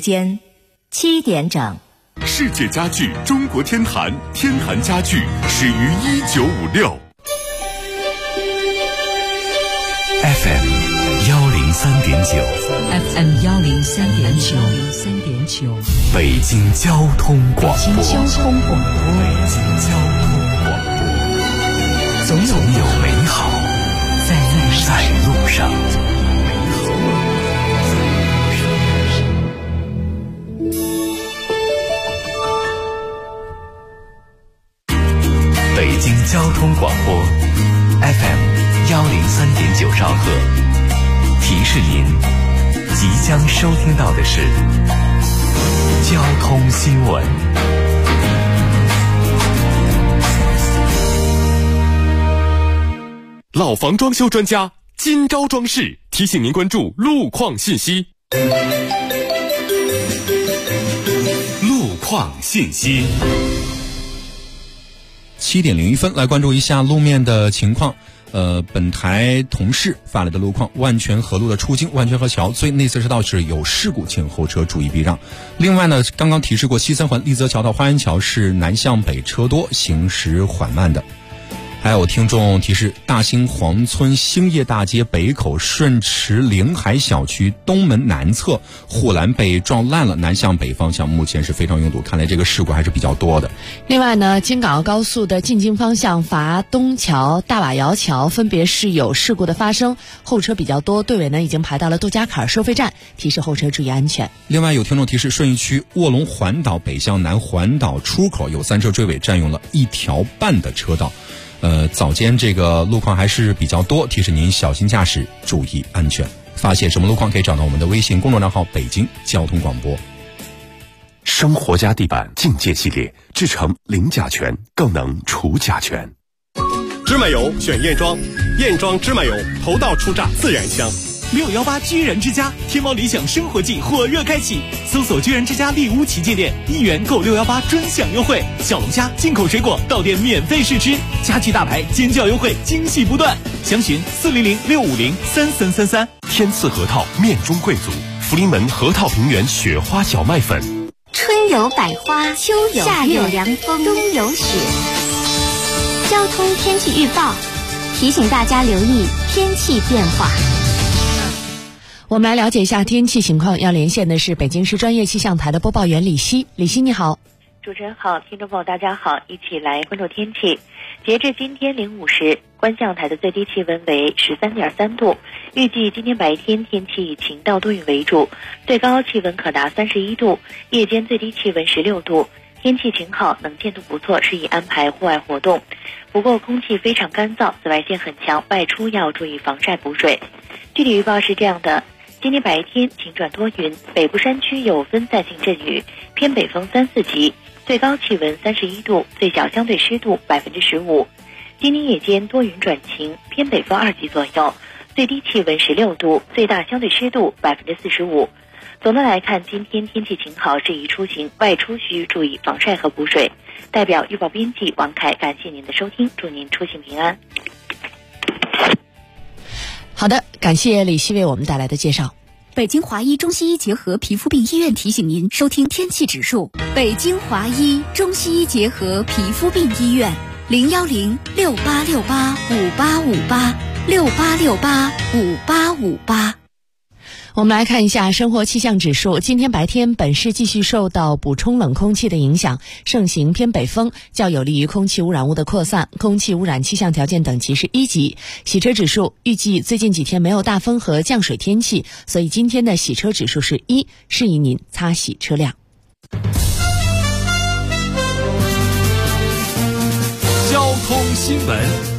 间7点整。 世界家具中国天坛，天坛家具始于1956。FM 103.9，FM 103.9， 北京交通广播，总有美好在路上。北京交通广播 FM 103.9兆赫，提示您即将收听到的是交通新闻。老房装修专家金招装饰提醒您关注路况信息。路况信息。 7点01分，来关注一下路面的情况。本台同事发来的路况：万泉河路的出京万泉河桥最内侧车道是有事故，请后车注意避让。另外呢，刚刚提示过西三环立泽桥到花园桥是南向北车多，行驶缓慢的。还有听众提示，大兴黄村兴业大街北口顺驰凌海小区东门南侧护栏被撞烂了，南向北方向目前是非常拥堵，看来这个事故还是比较多的。 另外呢，京港澳高速的进京方向伐东桥、大瓦窑桥分别是有事故的发生，后车比较多，队尾呢已经排到了杜家坎收费站，提示后车注意安全。 另外有听众提示，顺义区卧龙环岛北向南环岛出口有3车追尾，占用了1条半的车道。早间这个路况还是比较多，提示您小心驾驶，注意安全。发现什么路况可以找到我们的微信公众账号北京交通广播。 生活家地板境界系列，制成零甲醛，更能除甲醛。 芝麻油选燕庄，燕庄芝麻油头道出榨自然香。 618居然之家天猫理想生活季火热开启，搜索居然之家丽屋旗舰店，1元购618专享优惠，小龙虾、进口水果到店免费试吃，家具大牌尖叫优惠，惊喜不断。详询400-650-3333。 天赐核桃面中贵族，福临门核桃平原雪花小麦粉。 春有百花，秋有夏有凉风，冬有雪。交通天气预报提醒大家留意天气变化。 我们来了解一下天气情况，要连线的是北京市专业气象台的播报员李希。李希你好。 主持人好，听众朋友大家好，一起来关注天气。截至今天05时，观象台的最低气温为13.3度，预计今天白天天气以晴到多云为主，最高气温可达31度，夜间最低气温16度，天气晴好，能见度不错，适宜安排户外活动。不过空气非常干燥，紫外线很强，外出要注意防晒补水。具体预报是这样的：今天白天晴转多云，北部山区有分散性阵雨，偏北风3-4级，最高气温31度，最小相对湿度15%。今天夜间多云转晴，偏北风2级左右，最低气温16度，最大相对湿度45%。总的来看，今天天气晴好，适宜出行，外出需注意防晒和补水。代表预报编辑王凯，感谢您的收听，祝您出行平安。 好的，感谢李希为我们带来的介绍。 北京华医中西医结合皮肤病医院提醒您收听天气指数。北京华医中西医结合皮肤病医院，010-6868-5858，6868-5858。 我们来看一下生活气象指数。今天白天本市继续受到补充冷空气的影响，盛行偏北风，较有利于空气污染物的扩散，空气污染气象条件等级是1级。洗车指数预计最近几天没有大风和降水天气，所以今天的洗车指数是1，适宜您擦洗车辆。 交通新闻。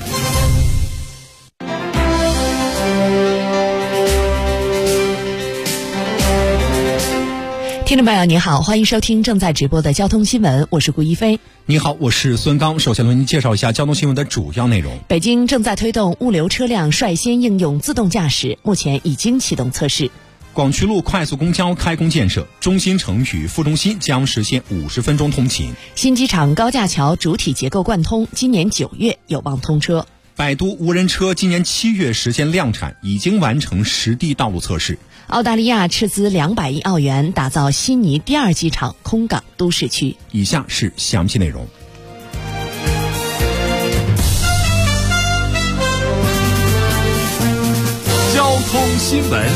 听众朋友你好，欢迎收听正在直播的交通新闻，我是顾一飞。 你好，我是孙刚。首先为您介绍一下交通新闻的主要内容。 北京正在推动物流车辆率先应用自动驾驶，目前已经启动测试。 广渠路快速公交开工建设，中心城与副中心将实现50分钟通勤。 新机场高架桥主体结构贯通，今年9月有望通车。 百度无人车今年7月实现量产，已经完成实地道路测试。 澳大利亚斥资200亿澳元打造悉尼第2机场空港都市区。 以下是详细内容。 交通新闻。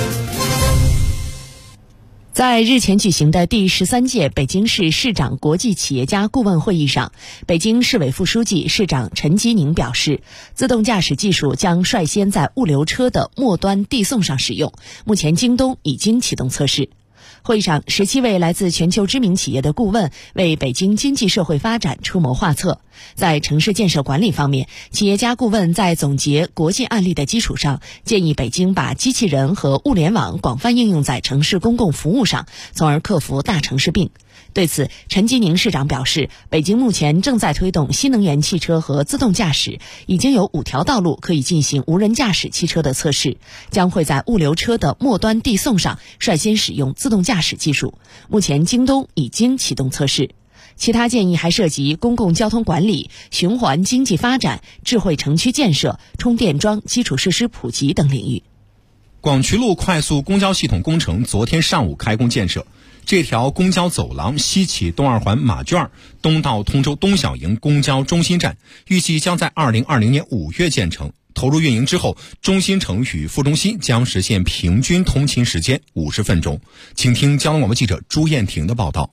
在日前举行的第13届北京市市长国际企业家顾问会议上，北京市委副书记、市长陈吉宁表示，自动驾驶技术将率先在物流车的末端递送上使用，目前京东已经启动测试。会议上，17位来自全球知名企业的顾问为北京经济社会发展出谋划策。在城市建设管理方面，企业家顾问在总结国际案例的基础上，建议北京把机器人和物联网广泛应用在城市公共服务上，从而克服大城市病。对此，陈吉宁市长表示，北京目前正在推动新能源汽车和自动驾驶，已经有5条道路可以进行无人驾驶汽车的测试，将会在物流车的末端递送上率先使用自动驾驶技术。目前京东已经启动测试。其他建议还涉及公共交通管理、循环经济发展、智慧城区建设、充电桩基础设施普及等领域。 广渠路快速公交系统工程昨天上午开工建设，这条公交走廊西起东二环马圈，东到通州东小营公交中心站，预计将在2020年5月建成。投入运营之后，中心城与副中心将实现平均通勤时间50分钟。请听交通广播记者朱艳婷的报道。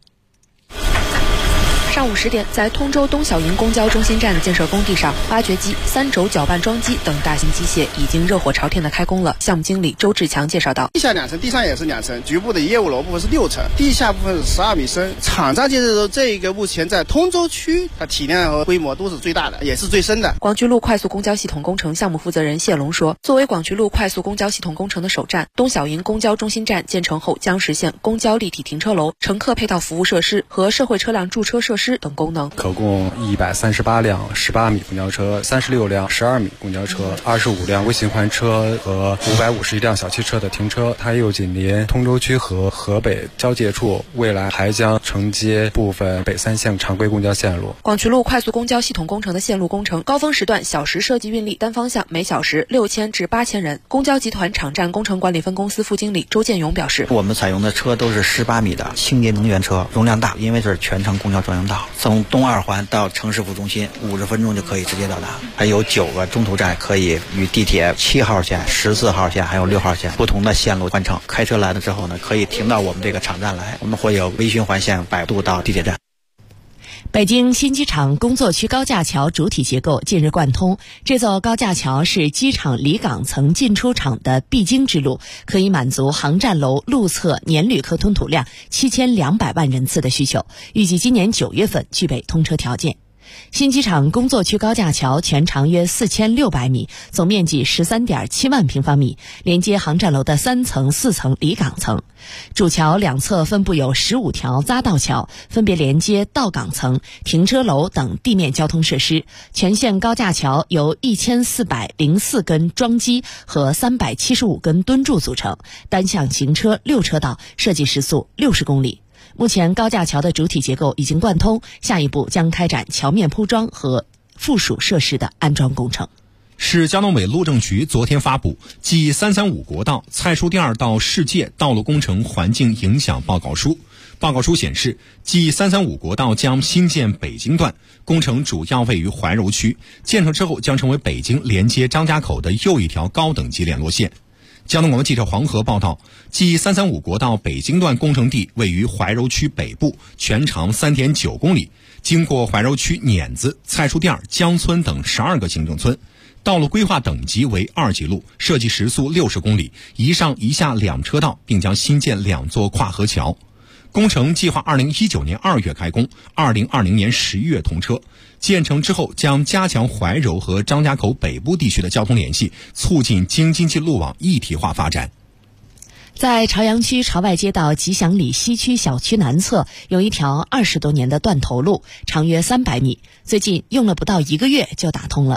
上午10点，在通州东小营公交中心站的建设工地上，挖掘机、3轴搅拌桩机等大型机械已经热火朝天的开工了。项目经理周志强介绍道： 地下2层，地上也是2层，局部的业务楼部分是6层，地下部分是12米深。厂家建设的时候，这个目前在通州区，它体量和规模都是最大的，也是最深的。 广渠路快速公交系统工程项目负责人谢龙说，作为广渠路快速公交系统工程的首站，东小营公交中心站建成后将实现公交立体停车楼、乘客配套服务设施和社会车辆驻车设施等功能。 可供138辆18米公交车、36辆12米公交车、25辆微型换车和551辆小汽车的停车。它又紧邻通州区和河北交界处，未来还将承接部分北3线常规公交线路。 广渠路快速公交系统工程的线路工程，高峰时段小时设计运力单方向每小时6000至8000人。公交集团场站工程管理分公司副经理周建勇表示， 我们采用的车都是18米的清洁能源车，容量大，因为是全程公交专用道，从东二环到城市副中心50分钟就可以直接到达，还有9个中途站可以与地铁7号线、14号线还有6号线不同的线路换乘。开车来了之后呢，可以停到我们这个场站来，我们会有微循环线摆渡到地铁站。 北京新机场工作区高架桥主体结构近日贯通，这座高架桥是机场离港层进出场的必经之路，可以满足航站楼路侧年旅客吞吐量7200万人次的需求，预计今年9月份具备通车条件。新机场工作区高架桥全长约4600米，总面积13.7万平方米，连接航站楼的3层、4层离港层。主桥两侧分布有15条匝道桥，分别连接到港层、停车楼等地面交通设施。全线高架桥由1404根桩基和375根墩柱组成，单向行车6车道，设计时速60公里。目前高架桥的主体结构已经贯通，下一步将开展桥面铺装和附属设施的安装工程。 市交通委路政局昨天发布继335国道蔡书店到世界道路工程环境影响报告书。报告书显示，继335国道将新建北京段，工程主要位于怀柔区，建成之后将成为北京连接张家口的又一条高等级联络线。交通广播记者黄河报道，继335国道北京段工程地位于怀柔区北部，全长3.9公里，经过怀柔区碾子、蔡书店、江村等12个行政村。道路规划等级为2级路，设计时速60公里，一上一下2车道，并将新建2座跨河桥。工程计划2019年2月开工，2020年11月通车。建成之后，将加强怀柔和张家口北部地区的交通联系，促进京津冀路网一体化发展。 在朝阳区朝外街道吉祥里西区小区南侧，有一条20多年的断头路，长约300米，最近用了不到1个月就打通了。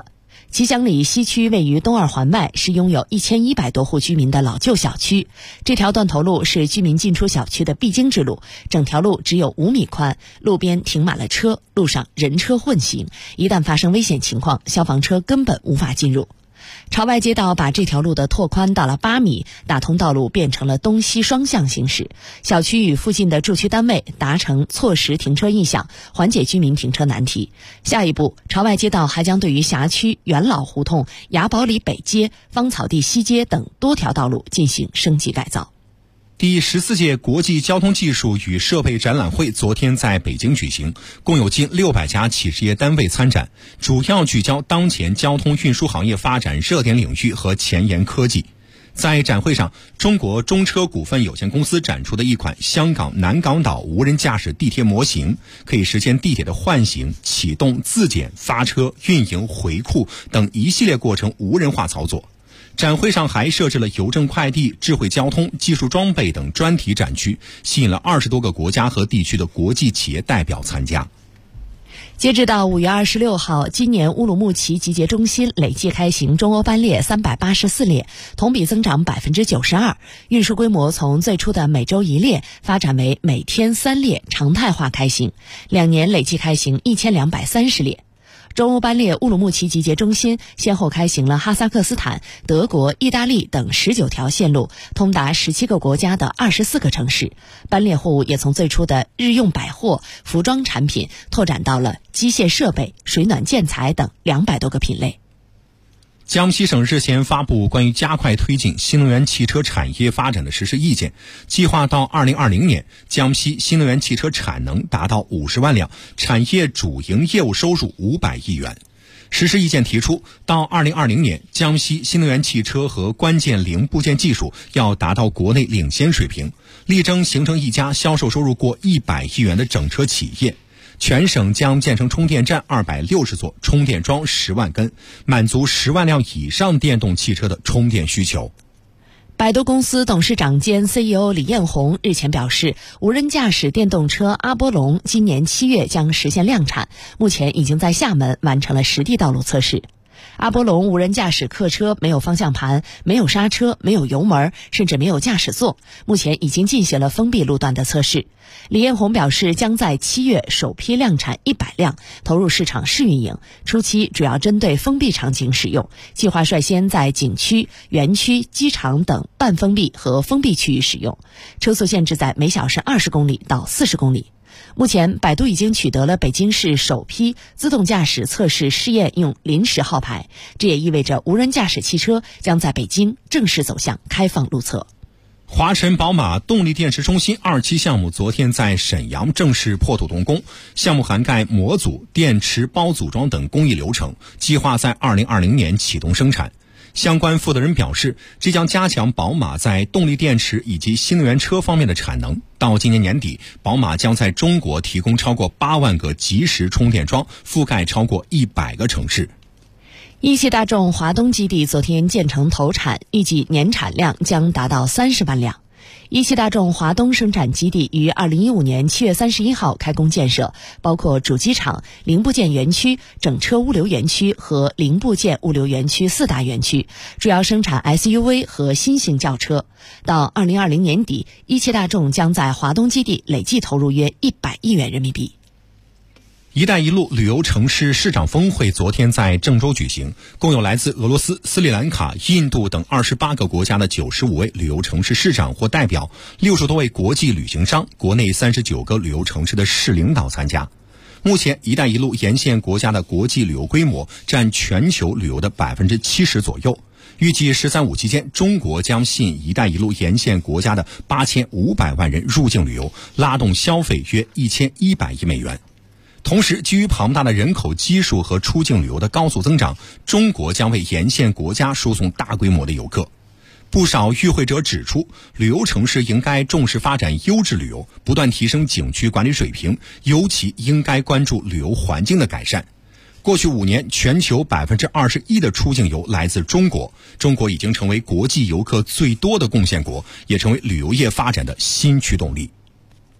吉祥里西区位于东二环外，是拥有1100多户居民的老旧小区。这条断头路是居民进出小区的必经之路，整条路只有5米宽，路边停满了车，路上人车混行，一旦发生危险情况，消防车根本无法进入。朝外街道把这条路的拓宽到了8米，打通道路变成了东西双向行驶。小区与附近的住区单位达成错时停车意向，缓解居民停车难题。下一步，朝外街道还将对于辖区元老胡同、雅宝里北街、芳草地西街等多条道路进行升级改造。 第14届国际交通技术与设备展览会昨天在北京举行，共有近600家企事业单位参展，主要聚焦当前交通运输行业发展热点领域和前沿科技。在展会上，中国中车股份有限公司展出的一款香港南港岛无人驾驶地铁模型，可以实现地铁的唤醒、启动、自检、发车、运营、回库等一系列过程无人化操作。展会上还设置了邮政快递、智慧交通、技术装备等专题展区，吸引了20多个国家和地区的国际企业代表参加。 截止到5月26号，今年乌鲁木齐集结中心累计开行中欧班列384列，同比增长92%，运输规模从最初的每周1列发展为每天3列，常态化开行，2年累计开行1230列。中欧班列乌鲁木齐集结中心先后开行了哈萨克斯坦、德国、意大利等19条线路，通达17个国家的24个城市。班列货物也从最初的日用百货、服装产品拓展到了机械设备、水暖建材等200多个品类。 江西省日前发布关于加快推进新能源汽车产业发展的实施意见，计划到2020年，江西新能源汽车产能达到50万辆，产业主营业务收入500亿元。实施意见提出，到2020年，江西新能源汽车和关键零部件技术要达到国内领先水平，力争形成一家销售收入过100亿元的整车企业。全省将建成充电站260座，充电桩10万根，满足10万辆以上电动汽车的充电需求。 百度公司董事长兼 CEO 李彦宏日前表示，无人驾驶电动车阿波龙今年7月将实现量产，目前已经在厦门完成了实地道路测试。阿波龙无人驾驶客车没有方向盘，没有刹车，没有油门，甚至没有驾驶座，目前已经进行了封闭路段的测试。李彦宏表示，将在7月首批量产100辆，投入市场试运营，初期主要针对封闭场景使用，计划率先在景区、园区、机场等半封闭和封闭区域使用，车速限制在每小时20公里到40公里。目前，百度已经取得了北京市首批自动驾驶测试试验用临时号牌，这也意味着无人驾驶汽车将在北京正式走向开放路测。 华晨宝马动力电池中心2期项目昨天在沈阳正式破土动工，项目涵盖模组、电池包组装等工艺流程，计划在2020年启动生产。相关负责人表示，这将加强宝马在动力电池以及新能源车方面的产能。到今年年底，宝马将在中国提供超过8万个即时充电桩，覆盖超过100个城市。 一汽大众华东基地昨天建成投产，预计年产量将达到30万辆。一汽大众华东生产基地于2015年7月31号开工建设，包括主机厂、零部件园区、整车物流园区和零部件物流园区4大园区，主要生产 SUV 和新型轿车。到2020年底，一汽大众将在华东基地累计投入约100亿元人民币。 一带一路旅游城市市长峰会昨天在郑州举行，共有来自俄罗斯、斯里兰卡、印度等28个国家的95位旅游城市市长或代表，60多位国际旅行商，国内39个旅游城市的市领导参加。目前，一带一路沿线国家的国际旅游规模占全球旅游的70%左右。预计“十三五”期间，中国将吸引一带一路沿线国家的8500万人入境旅游，拉动消费约1100亿美元。同时，基于庞大的人口基数和出境旅游的高速增长，中国将为沿线国家输送大规模的游客。不少与会者指出，旅游城市应该重视发展优质旅游，不断提升景区管理水平，尤其应该关注旅游环境的改善。过去5年，全球21%的出境游来自中国，中国已经成为国际游客最多的贡献国，也成为旅游业发展的新驱动力。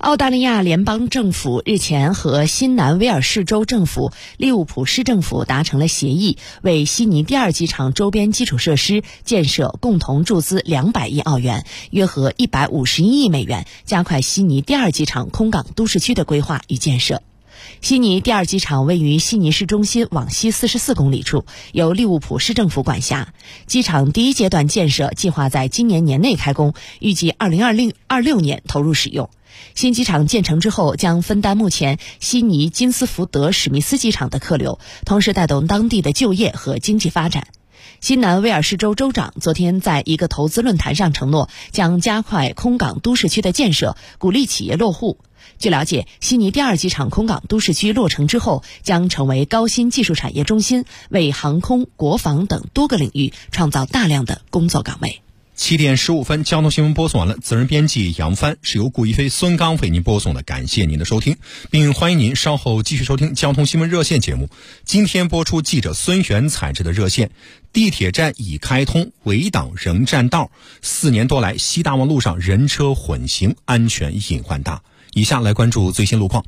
澳大利亚联邦政府日前和新南威尔士州政府、利物浦市政府达成了协议，为悉尼第二机场周边基础设施建设共同注资200亿澳元，约合151亿美元，加快悉尼第二机场空港都市区的规划与建设。悉尼第二机场位于悉尼市中心往西44公里处，由利物浦市政府管辖。机场第一阶段建设计划在今年年内开工，预计2026年投入使用。新机场建成之后，将分担目前悉尼金斯福德史密斯机场的客流，同时带动当地的就业和经济发展。新南威尔士州州长昨天在一个投资论坛上承诺，将加快空港都市区的建设，鼓励企业落户。据了解，悉尼第二机场空港都市区落成之后，将成为高新技术产业中心，为航空、国防等多个领域创造大量的工作岗位。 7点15分，交通新闻播送完了。责任编辑杨帆，是由顾一飞、孙刚为您播送的。感谢您的收听，并欢迎您稍后继续收听交通新闻热线节目。今天播出记者孙璇采制的热线。地铁站已开通，围挡仍占道。4年多来，西大望路上人车混行，安全隐患大。以下来关注最新路况。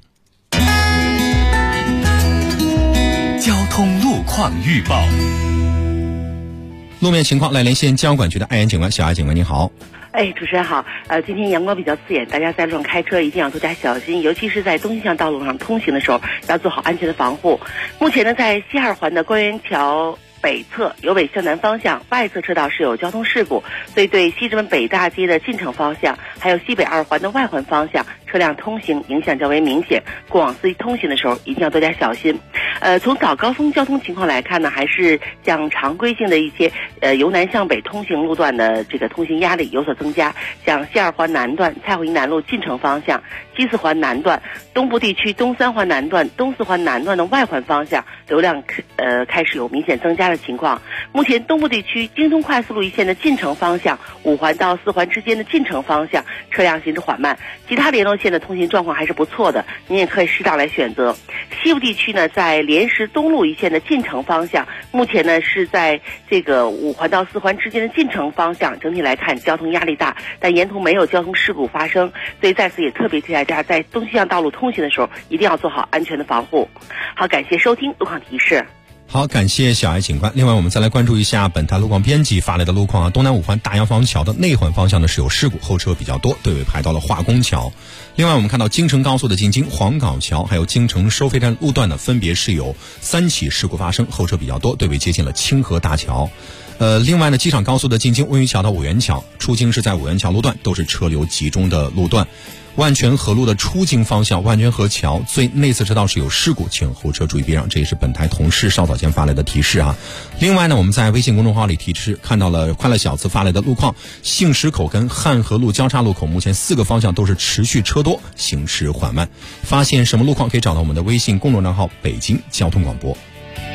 交通路况预报。 路面情况来连线交通管局的艾岩警官，小艾警官您好。 主持人好。今天阳光比较刺眼，大家在路上开车一定要多加小心，尤其是在东西向道路上通行的时候，要做好安全的防护。目前呢，在西2环的官园桥北侧由北向南方向外侧车道是有交通事故，所以对西直门北大街的进城方向，还有西北2环的外环方向，车辆通行影响较为明显，过往司机通行的时候一定要多加小心。从早高峰交通情况来看呢，还是像常规性的一些由南向北通行路段的这个通行压力有所增加，像西2环南段蔡胡营南路进城方向、西4环南段、东部地区东3环南段、东4环南段的外环方向流量开始有明显增加的情况。目前东部地区京通快速路一线的进城方向、5环到4环之间的进城方向车辆行驶缓慢，其他联络线的通行状况还是不错的，您也可以适当来选择。西部地区呢，在莲石东路一线的进城方向，目前呢是在这个5环到4环之间的进城方向，整体来看交通压力大，但沿途没有交通事故发生，所以在此也特别提大家在东西向道路通行的时候一定要做好安全的防护。好，感谢收听路况提示。 好，感谢小艾警官。另外我们再来关注一下本台路况编辑发来的路况东南5环大洋房桥的内环方向呢是有事故，后车比较多，队尾排到了化工桥。另外我们看到京承高速的进京黄镐桥还有京承收费站路段呢分别是有3起事故发生，后车比较多，队尾接近了清河大桥。另外呢，机场高速的进京温榆桥到五元桥，出京是在五元桥路段，都是车流集中的路段。万泉河路的出京方向万泉河桥最内侧车道是有事故，请后车注意避让，这也是本台同事稍早前发来的提示啊。另外呢，我们在微信公众号里提示看到了快乐小子发来的路况，杏石口跟汉河路交叉路口目前4个方向都是持续车多，行驶缓慢。发现什么路况可以找到我们的微信公众账号北京交通广播。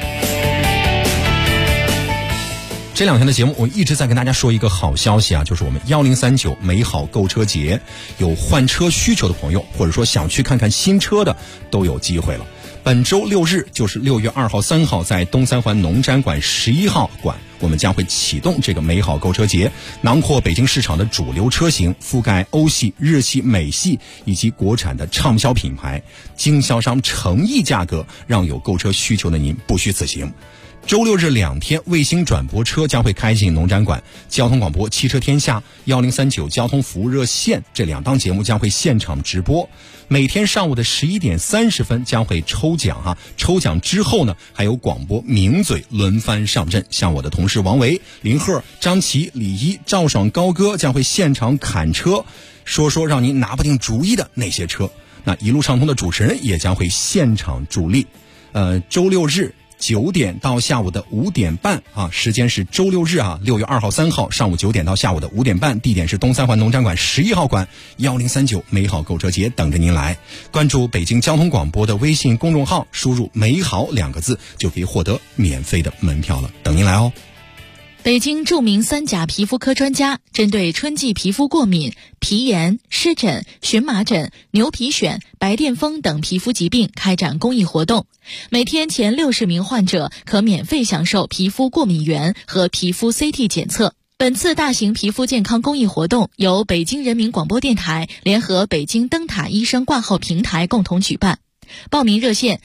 这2天的节目我一直在跟大家说一个好消息啊，就是我们1039美好购车节，有换车需求的朋友或者说想去看看新车的都有机会了。本周6日就是6月2号3号在东3环农展馆11号馆，我们将会启动这个美好购车节，囊括北京市场的主流车型，覆盖欧系、日系、美系以及国产的畅销品牌，经销商诚意价格，让有购车需求的您不虚此行。周6日2天卫星转播车将会开进农展馆，交通广播汽车天下1039交通服务热线这2档节目将会现场直播，每天上午的11点30分将会抽奖抽奖之后呢还有广播名嘴轮番上阵，像我的同事王维、林鹤、张琪、李一、赵爽、高歌将会现场侃车，说让您拿不定主意的那些车。那一路畅通的主持人也将会现场助力。周6日9点到下午的5点半时间是周6日6月2号3号上午9点到下午的5点半，地点是东3环农展馆11号馆，1039美好购车节等着您来。关注北京交通广播的微信公众号，输入美好2个字就可以获得免费的门票了，等您来哦。 北京著名3甲皮肤科专家针对春季皮肤过敏、皮炎、湿疹、荨麻疹、牛皮癣、白癜风等皮肤疾病开展公益活动，每天前60名患者可免费享受皮肤过敏原和皮肤 CT 检测。 本次大型皮肤健康公益活动由北京人民广播电台联合北京灯塔医生挂号平台共同举办。报名热线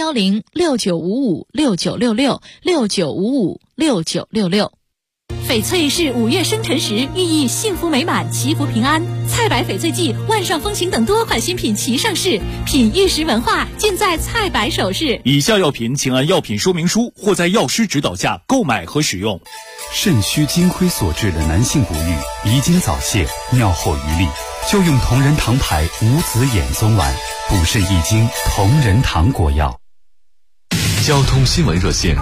0106955696669556966。 翡翠是5月生辰时，寓意幸福美满、祈福平安。菜百翡翠季、万上风情等多款新品齐上市，品玉石文化尽在菜百首饰。 以下药品请按药品说明书或在药师指导下购买和使用。 肾虚精亏所致的男性不育、遗精早泄、尿后余力，就用同仁堂牌无籽眼松丸，补肾益精，同仁堂果药。 交通新闻热线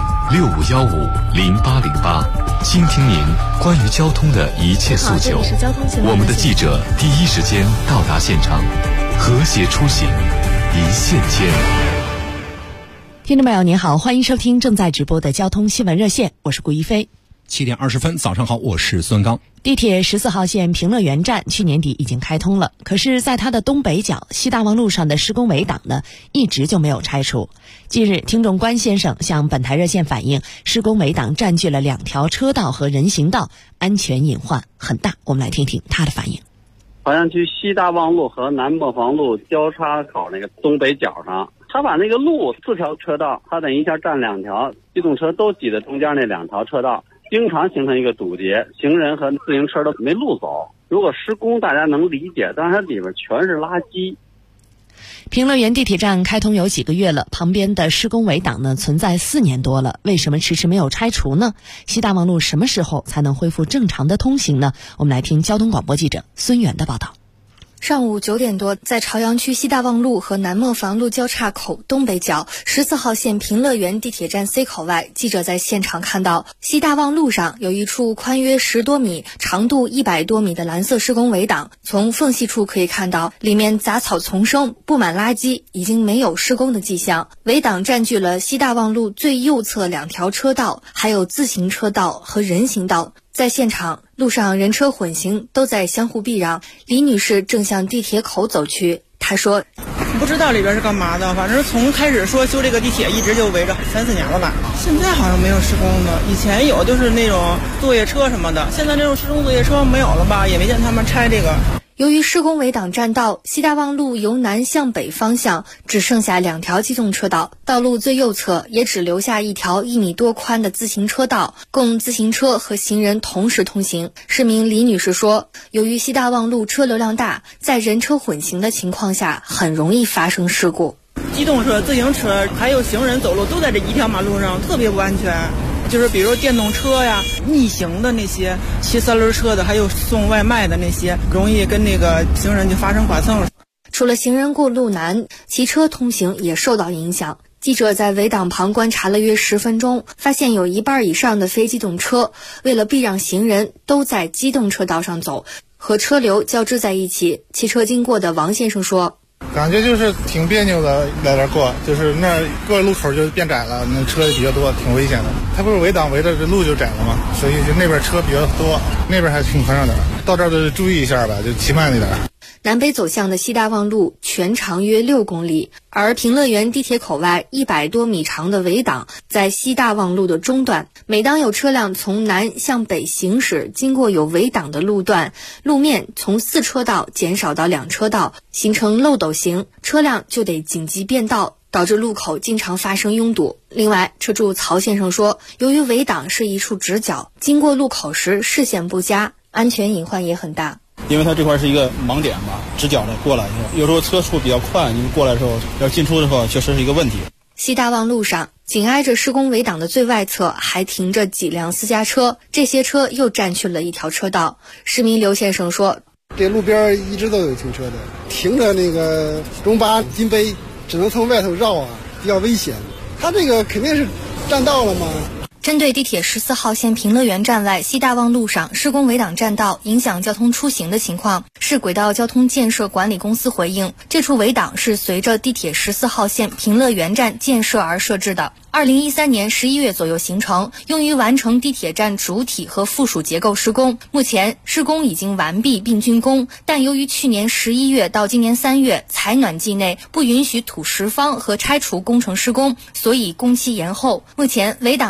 65150808，倾听您关于交通的一切诉求。我们的记者第一时间到达现场，和谐出行，一线牵。 听众朋友您好，欢迎收听正在直播的交通新闻热线，我是顾一飞。 7点20分，早上好，我是孙刚。 地铁14号线平乐园站去年底已经开通了，可是在它的东北角西大望路上的施工围挡呢，一直就没有拆除。近日，听众关先生向本台热线反映，施工围挡占据了2条车道和人行道，安全隐患很大。我们来听听他的反应。 朝阳区西大望路和南磨房路交叉口那个东北角上，他把那个路4条车道，他等于一下占2条，机动车都挤在中间那2条车道，经常形成一个堵截，行人和自行车都没路走。如果施工大家能理解，但是它里边全是垃圾。 平乐园地铁站开通有几个月了，旁边的施工围挡呢存在4年多了，为什么迟迟没有拆除呢？西大望路什么时候才能恢复正常的通行呢？我们来听交通广播记者孙源的报道。 上午9点多，在朝阳区西大望路和南磨房路交叉口东北角14号线平乐园地铁站 C 口外，记者在现场看到西大望路上有一处宽约10多米、长度100多米的蓝色施工围挡，从缝隙处可以看到里面杂草丛生，布满垃圾，已经没有施工的迹象。围挡占据了西大望路最右侧2条车道，还有自行车道和人行道。在现场，路上人车混行，都在相互避让。李女士正向地铁口走去，她说：“ 不知道里边是干嘛的，反正从开始说修这个地铁，一直就围着3、4年了吧。现在好像没有施工的，以前有就是那种作业车什么的，现在这种施工作业车没有了吧，也没见他们拆这个。” 由于施工围挡占道，西大望路由南向北方向只剩下2条机动车道，道路最右侧也只留下1条1米多宽的自行车道，供自行车和行人同时通行。市民李女士说，由于西大望路车流量大，在人车混行的情况下，很容易发生事故。 机动车、自行车还有行人走路都在这一条马路上，特别不安全。就是比如电动车呀、逆行的那些骑3轮车的，还有送外卖的那些，容易跟那个行人就发生剐蹭了。 除了行人过路难，骑车通行也受到影响。记者在围挡旁观察了约10分钟，发现有1半以上的非机动车为了避让行人，都在机动车道上走，和车流交织在一起。骑车经过的王先生说， 感觉就是挺别扭的，在这过，就是那过路口就变窄了，那车也比较多，挺危险的。它不是围挡围着这路就窄了吗？所以就那边车比较多，那边还挺宽敞的。到这儿就注意一下吧，就骑慢一点。 南北走向的西大望路全长约6公里，而平乐园地铁口外100多米长的围挡在西大望路的中段。每当有车辆从南向北行驶，经过有围挡的路段，路面从4车道减少到2车道，形成漏斗形，车辆就得紧急变道，导致路口经常发生拥堵。另外，车主曹先生说，由于围挡是一处直角，经过路口时视线不佳，安全隐患也很大。 因为它这块是一个盲点嘛，直角的过来以后，有时候车速比较快，你们过来的时候要进出的时候，确实是一个问题。 西大望路上紧挨着施工围挡的最外侧还停着几辆私家车，这些车又占据了1条车道。市民刘先生说， 这路边一直都有停车的，停着那个中巴金杯只能从外头绕啊，比较危险。他这个肯定是占道了嘛。 针对地铁14号线平乐园站外西大望路上施工围挡占道，影响交通出行的情况，市轨道交通建设管理公司回应，这处围挡是随着地铁14号线平乐园站建设而设置的。2013年11月左右形成，用于完成地铁站主体和附属结构施工。目前施工已经完毕并竣工，但由于去年11月到今年3月采暖季内不允许土石方和拆除工程施工，所以工期延后。目前围挡内仍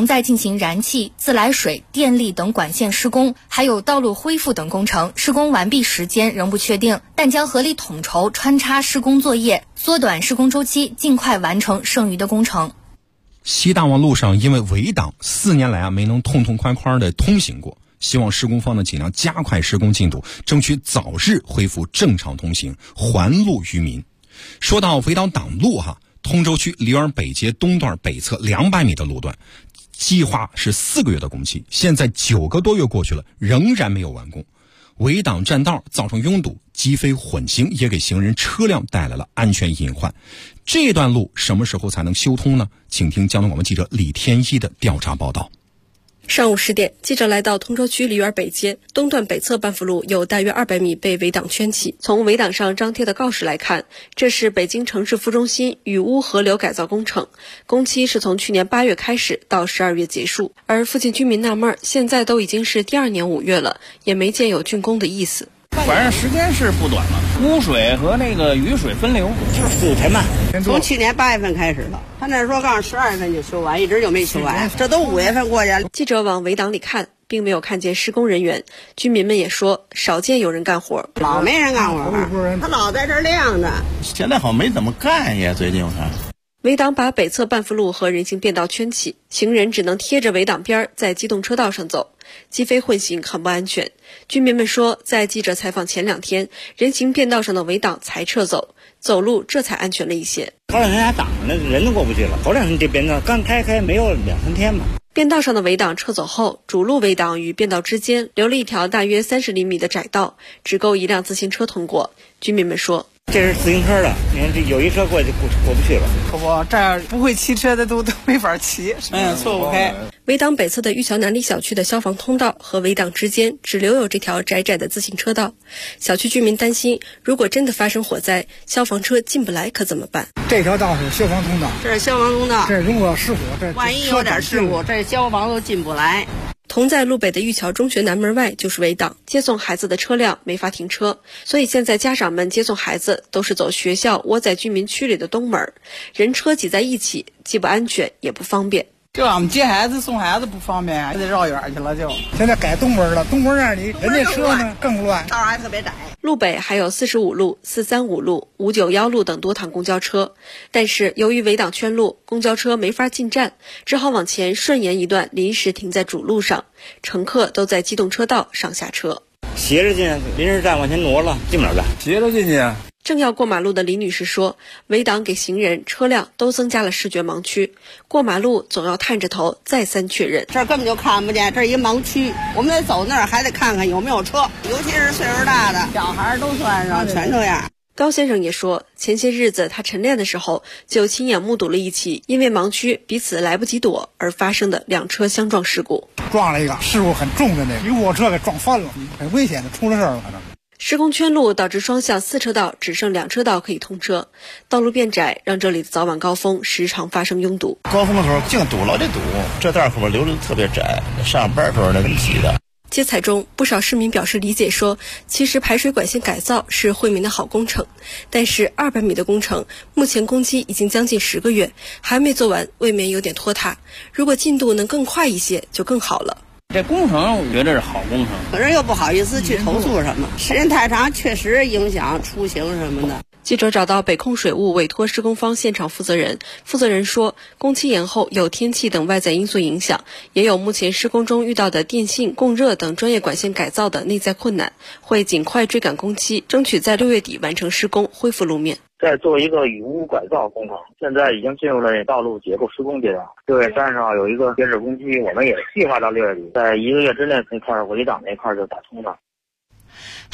仍在进行燃气、自来水、电力等管线施工，还有道路恢复等工程，施工完毕时间仍不确定，但将合理统筹穿插施工作业，缩短施工周期，尽快完成剩余的工程。 西大望路上因为围挡4年来没能痛痛快快的通行过，希望施工方呢尽量加快施工进度，争取早日恢复正常通行，还路于民。说到围挡挡路通州区梨园北街东段北侧200米的路段，计划是4个月的工期，现在9个多月过去了，仍然没有完工。围挡占道造成拥堵，机非混行，也给行人车辆带来了安全隐患。这段路什么时候才能修通呢？请听交通广播记者李天一的调查报道。 上午10点，记者来到通州区梨园北街东段北侧半幅路，有大约200米被围挡圈起。从围挡上张贴的告示来看，这是北京城市副中心雨污河流改造工程，工期是从去年8月开始到12月结束。而附近居民纳闷，现在都已经是第2年5月了，也没见有竣工的意思。 反正时间是不短了，污水和那个雨水分流就是太慢。 从去年8月份开始了，他那说刚12月份就修完，一直就没修完，这都5月份过去了。 记者往围挡里看，并没有看见施工人员，居民们也说少见有人干活， 老没人干活，他老在这儿晾着。 现在好像没怎么干呀，最近我看。 围挡把北侧半幅路和人行便道圈起，行人只能贴着围挡边在机动车道上走，机非混行，很不安全。居民们说，在记者采访前2天，人行便道上的围挡才撤走，走路这才安全了一些。 好两天还挡着，人都过不去了。好两天这便道刚开没有2-3天吧。 便道上的围挡撤走后，主路围挡与便道之间留了一条大约30厘米的窄道，只够一辆自行车通过。居民们说， 这是自行车的，你看这有一车过去过不去了。 我这儿不会骑车的都没法骑，错不开。 围挡北侧的玉桥南里小区的消防通道和围挡之间只留有这条窄窄的自行车道，小区居民担心，如果真的发生火灾，消防车进不来可怎么办？ 这条道是消防通道， 这是消防通道， 这如果失火，这万一有点事故，这消防都进不来。 同在路北的玉桥中学南门外就是围挡，接送孩子的车辆没法停车，所以现在家长们接送孩子都是走学校窝在居民区里的东门，人车挤在一起，既不安全也不方便。 就俺们接孩子送孩子不方便，还得绕远去了。就现在改东门了，东门那里人家车呢更乱， 道还特别窄。 路北还有45路、435路、591路等多趟公交车，但是由于围挡圈路，公交车没法进站，只好往前顺延一段，临时停在主路上，乘客都在机动车道上下车。 斜着进，临时站往前挪了，进不了站。 斜着进去。 正要过马路的李女士说，围挡给行人、车辆都增加了视觉盲区，过马路总要探着头再三确认。 这根本就看不见，这是一盲区，我们得走那儿还得看看有没有车，尤其是岁数大的小孩都算上，全这样。 高先生也说，前些日子他晨练的时候就亲眼目睹了一起因为盲区彼此来不及躲而发生的2车相撞事故。 撞了一个事故很重的那个，一卧车给撞翻了，很危险的，出了事儿了。可能施工圈路导致双向4车道只剩2车道可以通车，道路变窄，让这里的早晚高峰时常发生拥堵。 高峰的时候净堵了，这堵这道后边留的特别窄，上班时候那个挤的。 接采中，不少市民表示理解说，其实排水管线改造是惠民的好工程，但是200米的工程目前工期已经将近10个月，还没做完，未免有点拖沓。如果进度能更快一些，就更好了。 这工程我觉得是好工程， 可是又不好意思去投诉什么，时间太长确实影响出行什么的。 记者找到北控水务委托施工方现场负责人，负责人说，工期延后有天气等外在因素影响，也有目前施工中遇到的电信、供热等专业管线改造的内在困难，会尽快追赶工期，争取在6月底完成施工，恢复路面。 在做一个雨污改造工程，现在已经进入了道路结构施工阶段。6月30号有一个截止工期，我们也计划到6月底，在1个月之内那块围挡那块就打通了。